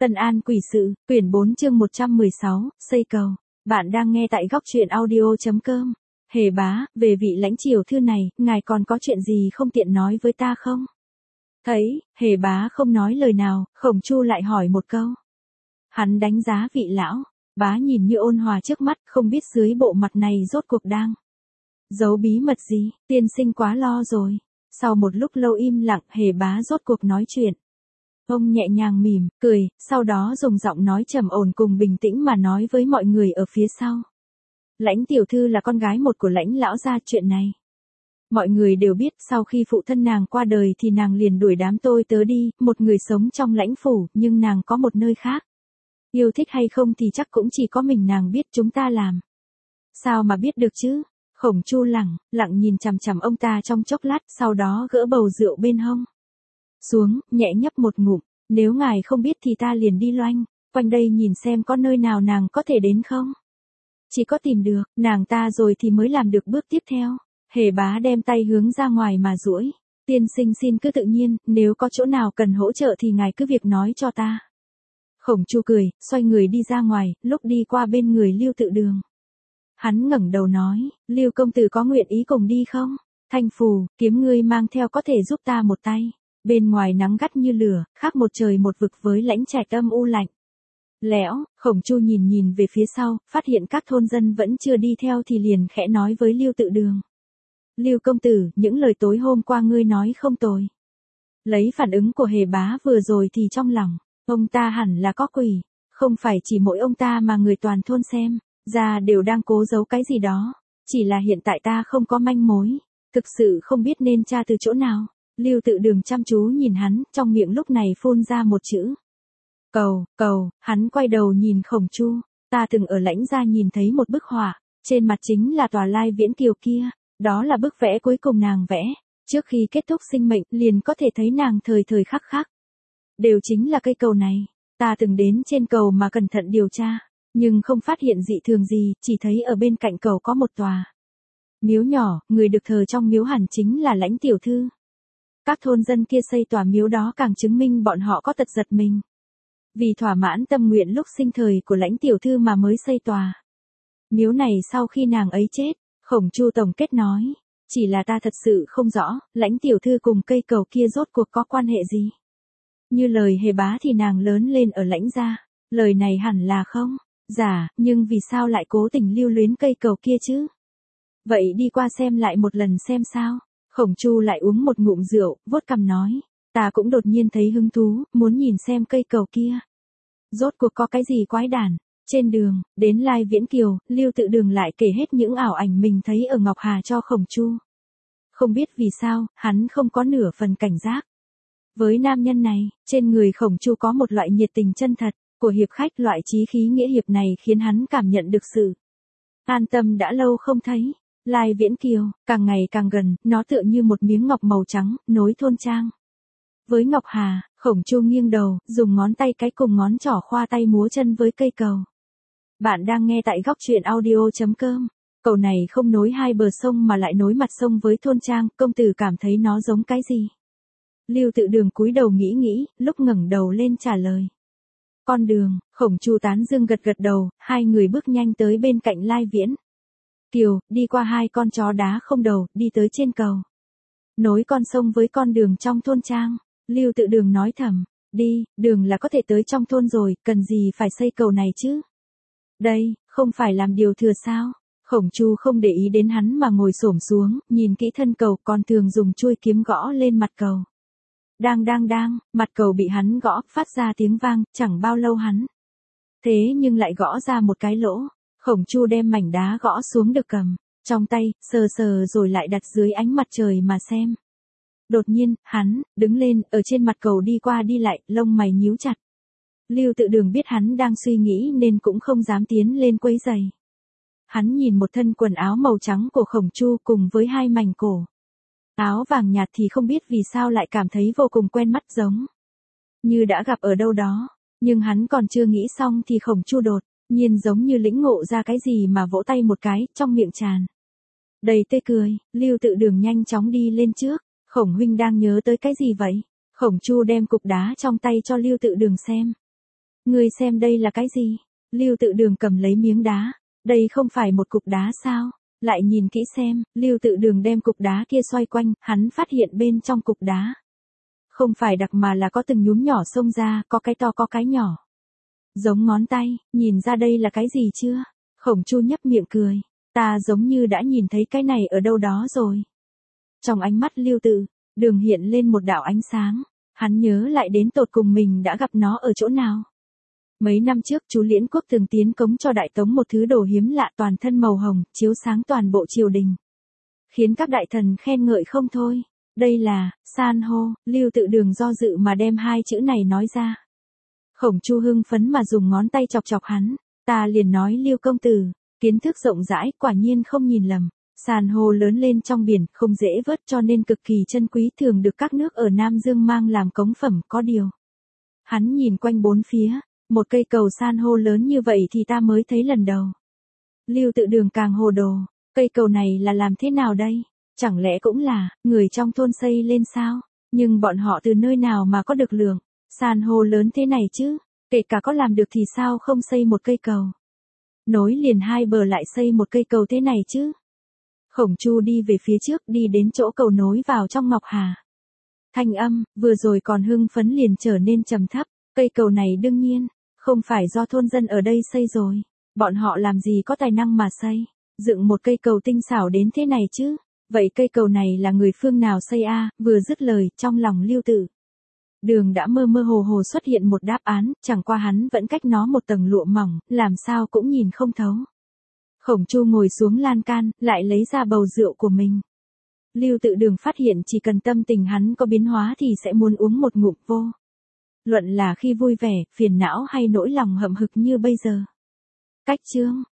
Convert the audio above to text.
Tân An Quỷ Sự, quyển 4 chương 116, xây cầu. Bạn đang nghe tại góc truyện audio.com. Hề bá, về vị lãnh triều thư này, ngài còn có chuyện gì không tiện nói với ta không? Thấy, Hề bá không nói lời nào, Khổng Chu lại hỏi một câu. Hắn đánh giá vị lão, bá nhìn như ôn hòa trước mắt, không biết dưới bộ mặt này rốt cuộc đang giấu bí mật gì, tiên sinh quá lo rồi. Sau một lúc lâu im lặng, Hề bá rốt cuộc nói chuyện. Ông nhẹ nhàng mỉm, cười, sau đó dùng giọng nói trầm ổn cùng bình tĩnh mà nói với mọi người ở phía sau. Lãnh tiểu thư là con gái một của lãnh lão gia, chuyện này mọi người đều biết. Sau khi phụ thân nàng qua đời thì nàng liền đuổi đám tôi tớ đi, một người sống trong lãnh phủ, nhưng nàng có một nơi khác. Yêu thích hay không thì chắc cũng chỉ có mình nàng biết, chúng ta làm sao mà biết được chứ? Khổng Chu lặng nhìn chằm chằm ông ta trong chốc lát, sau đó gỡ bầu rượu bên hông xuống, nhẹ nhấp một ngụm. Nếu ngài không biết thì ta liền đi loanh quanh đây nhìn xem có nơi nào nàng có thể đến không. Chỉ có tìm được nàng ta rồi thì mới làm được bước tiếp theo. Hề bá đem tay hướng ra ngoài mà duỗi. Tiên sinh xin cứ tự nhiên, nếu có chỗ nào cần hỗ trợ thì ngài cứ việc nói cho ta. Khổng Chu cười, xoay người đi ra ngoài, lúc đi qua bên người Lưu Tự Đường. Hắn ngẩng đầu nói, Lưu công tử có nguyện ý cùng đi không? Thanh phù, kiếm ngươi mang theo có thể giúp ta một tay. Bên ngoài nắng gắt như lửa, khác một trời một vực với lãnh trạch âm u lạnh lẽo. Khổng Chu nhìn về phía sau, phát hiện các thôn dân vẫn chưa đi theo thì liền khẽ nói với Lưu Tự Đường. Lưu công tử, những lời tối hôm qua ngươi nói không tồi. Lấy phản ứng của Hề bá vừa rồi thì trong lòng ông ta hẳn là có quỷ. Không phải chỉ mỗi ông ta mà người toàn thôn xem ra đều đang cố giấu cái gì đó. Chỉ là hiện tại ta không có manh mối, thực sự không biết nên tra từ chỗ nào. Lưu Tự Đường chăm chú nhìn hắn, trong miệng lúc này phun ra một chữ. Cầu. Hắn quay đầu nhìn Khổng Chu. Ta từng ở lãnh gia nhìn thấy một bức họa, trên mặt chính là tòa Lai Viễn Kiều kia. Đó là bức vẽ cuối cùng nàng vẽ, trước khi kết thúc sinh mệnh, liền có thể thấy nàng thời thời khắc khắc đều chính là cây cầu này. Ta từng đến trên cầu mà cẩn thận điều tra, nhưng không phát hiện dị thường gì, chỉ thấy ở bên cạnh cầu có một tòa miếu nhỏ, người được thờ trong miếu hẳn chính là lãnh tiểu thư. Các thôn dân kia xây tòa miếu đó càng chứng minh bọn họ có tật giật mình. Vì thỏa mãn tâm nguyện lúc sinh thời của lãnh tiểu thư mà mới xây tòa miếu này sau khi nàng ấy chết. Khổng Chu tổng kết nói, chỉ là ta thật sự không rõ, lãnh tiểu thư cùng cây cầu kia rốt cuộc có quan hệ gì. Như lời Hề bá thì nàng lớn lên ở lãnh gia, lời này hẳn là không giả, nhưng vì sao lại cố tình lưu luyến cây cầu kia chứ? Vậy đi qua xem lại một lần xem sao. Khổng Chu lại uống một ngụm rượu, vuốt cằm nói, ta cũng đột nhiên thấy hứng thú, muốn nhìn xem cây cầu kia rốt cuộc có cái gì quái đản. Trên đường đến Lai Viễn Kiều, Lưu Tự Đường lại kể hết những ảo ảnh mình thấy ở Ngọc Hà cho Khổng Chu. Không biết vì sao, hắn không có nửa phần cảnh giác với nam nhân này. Trên người Khổng Chu có một loại nhiệt tình chân thật của hiệp khách, loại chí khí nghĩa hiệp này khiến hắn cảm nhận được sự an tâm đã lâu không thấy. Lai Viễn Kiều, càng ngày càng gần, nó tựa như một miếng ngọc màu trắng, nối thôn trang với Ngọc Hà. Khổng Chu nghiêng đầu, dùng ngón tay cái cùng ngón trỏ khoa tay múa chân với cây cầu. Bạn đang nghe tại góc truyện audio.com. Cầu này không nối hai bờ sông mà lại nối mặt sông với thôn trang, công tử cảm thấy nó giống cái gì? Lưu Tự Đường cúi đầu nghĩ, lúc ngẩng đầu lên trả lời. Con đường. Khổng Chu tán dương gật đầu, hai người bước nhanh tới bên cạnh Lai Viễn Kiều, đi qua hai con chó đá không đầu, đi tới trên cầu nối con sông với con đường trong thôn trang. Lưu Tự Đường nói thầm, đi, đường là có thể tới trong thôn rồi, cần gì phải xây cầu này chứ? Đây, không phải làm điều thừa sao? Khổng Chu không để ý đến hắn mà ngồi xổm xuống, nhìn kỹ thân cầu, còn thường dùng chuôi kiếm gõ lên mặt cầu. Đang, mặt cầu bị hắn gõ, phát ra tiếng vang, chẳng bao lâu hắn thế nhưng lại gõ ra một cái lỗ. Khổng Chu đem mảnh đá gõ xuống được cầm trong tay, sờ rồi lại đặt dưới ánh mặt trời mà xem. Đột nhiên, hắn đứng lên, ở trên mặt cầu đi qua đi lại, lông mày nhíu chặt. Lưu Tự Đường biết hắn đang suy nghĩ nên cũng không dám tiến lên quấy rầy. Hắn nhìn một thân quần áo màu trắng của Khổng Chu cùng với hai mảnh cổ áo vàng nhạt thì không biết vì sao lại cảm thấy vô cùng quen mắt, giống như đã gặp ở đâu đó. Nhưng hắn còn chưa nghĩ xong thì Khổng Chu đột nhiên giống như lĩnh ngộ ra cái gì mà vỗ tay một cái, trong miệng tràn đầy tươi cười. Lưu Tự Đường nhanh chóng đi lên trước. Khổng huynh đang nhớ tới cái gì vậy? Khổng Chu đem cục đá trong tay cho Lưu Tự Đường xem. Ngươi xem đây là cái gì? Lưu Tự Đường cầm lấy miếng đá. Đây không phải một cục đá sao? Lại nhìn kỹ xem, Lưu Tự Đường đem cục đá kia xoay quanh, hắn phát hiện bên trong cục đá. Không phải đặc mà là có từng nhúm nhỏ xông ra, có cái to có cái nhỏ. Giống ngón tay, nhìn ra đây là cái gì chưa? Khổng Chu nhấp miệng cười. Ta giống như đã nhìn thấy cái này ở đâu đó rồi. Trong ánh mắt Lưu Tự Đường hiện lên một đạo ánh sáng. Hắn nhớ lại đến tột cùng mình đã gặp nó ở chỗ nào. Mấy năm trước chú Liễn Quốc từng tiến cống cho Đại Tống một thứ đồ hiếm lạ toàn thân màu hồng, chiếu sáng toàn bộ triều đình. Khiến các đại thần khen ngợi không thôi. Đây là, san hô, Lưu Tự Đường do dự mà đem hai chữ này nói ra. Khổng Chu hưng phấn mà dùng ngón tay chọc chọc hắn. Ta liền nói Lưu công tử, kiến thức rộng rãi, quả nhiên không nhìn lầm. San hô lớn lên trong biển, không dễ vớt cho nên cực kỳ chân quý, thường được các nước ở Nam Dương mang làm cống phẩm, có điều. Hắn nhìn quanh bốn phía, một cây cầu san hô lớn như vậy thì ta mới thấy lần đầu. Lưu Tự Đường càng hồ đồ, cây cầu này là làm thế nào đây? Chẳng lẽ cũng là, người trong thôn xây lên sao? Nhưng bọn họ từ nơi nào mà có được lượng, san hô lớn thế này chứ? Kể cả có làm được thì sao không xây một cây cầu? Nối liền hai bờ lại xây một cây cầu thế này chứ? Khổng Chu đi về phía trước, đi đến chỗ cầu nối vào trong Ngọc Hà. Thanh âm, vừa rồi còn hưng phấn liền trở nên trầm thấp. Cây cầu này đương nhiên, không phải do thôn dân ở đây xây rồi. Bọn họ làm gì có tài năng mà xây, dựng một cây cầu tinh xảo đến thế này chứ? Vậy cây cầu này là người phương nào xây a? Vừa dứt lời, trong lòng Lưu Tự Đường đã mơ mơ hồ hồ xuất hiện một đáp án, chẳng qua hắn vẫn cách nó một tầng lụa mỏng, làm sao cũng nhìn không thấu. Khổng Chu ngồi xuống lan can, lại lấy ra bầu rượu của mình. Lưu Tự Đường phát hiện chỉ cần tâm tình hắn có biến hóa thì sẽ muốn uống một ngụm vô. Luận là khi vui vẻ, phiền não hay nỗi lòng hậm hực như bây giờ. Cách chương